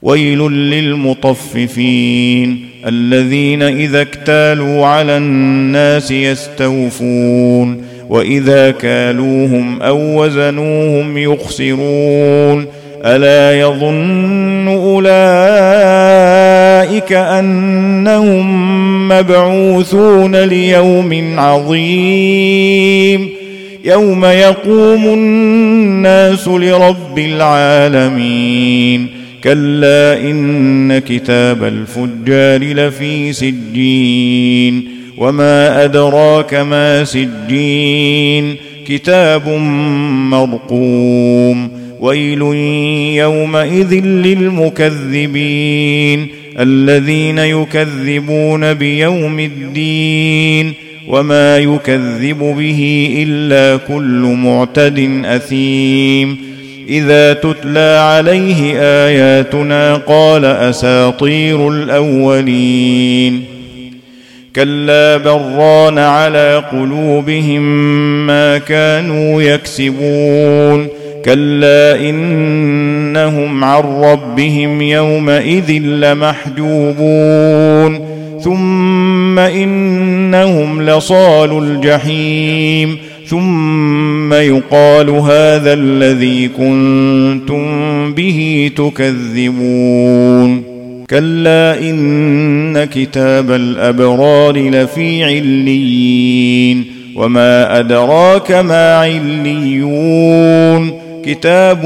ويل للمطففين الذين إذا اكتالوا على الناس يستوفون وإذا كالوهم أو وزنوهم يخسرون ألا يظن أولئك أنهم مبعوثون ليوم عظيم يوم يقوم الناس لرب العالمين كلا إن كتاب الفجار لفي سجين وما أدراك ما سجين كتاب مرقوم ويل يومئذ للمكذبين الذين يكذبون بيوم الدين وما يكذب به إلا كل معتد أثيم إذا تتلى عليه آياتنا قال أساطير الأولين كلا بران على قلوبهم ما كانوا يكسبون كلا إنهم عن ربهم يومئذ لمحجوبون ثم إنهم لصالو الجحيم ثم يقال هذا الذي كنتم به تكذبون كلا إن كتاب الأبرار لفي عليين وما أدراك ما عليون كتاب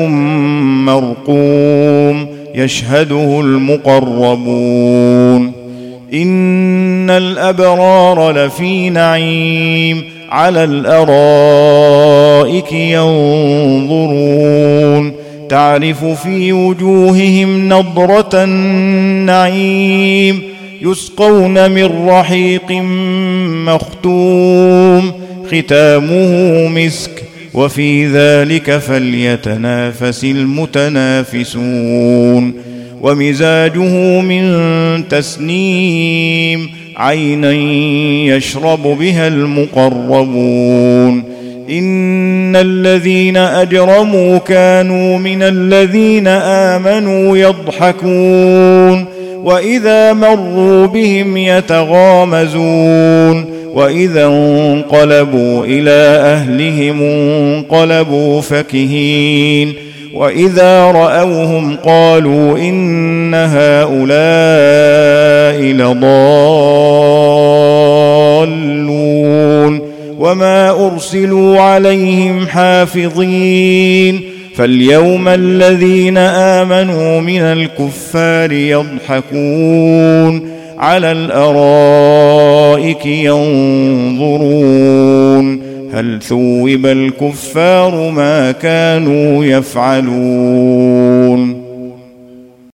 مرقوم يشهده المقربون إن الأبرار لفي نعيم على الأرائك ينظرون تعرف في وجوههم نضرة النعيم يسقون من رحيق مختوم ختامه مسك وفي ذلك فليتنافس المتنافسون ومزاجه من تسنيم عينا يشرب بها المقربون إن الذين أجرموا كانوا من الذين آمنوا يضحكون وإذا مروا بهم يتغامزون وإذا انقلبوا إلى أهلهم انقلبوا فكهين وإذا رأوهم قالوا إن هؤلاء لضالون وما أرسلوا عليهم حافظين فاليوم الذين آمنوا من الكفار يضحكون على الأرائك ينظرون هل ثوب الكفار ما كانوا يفعلون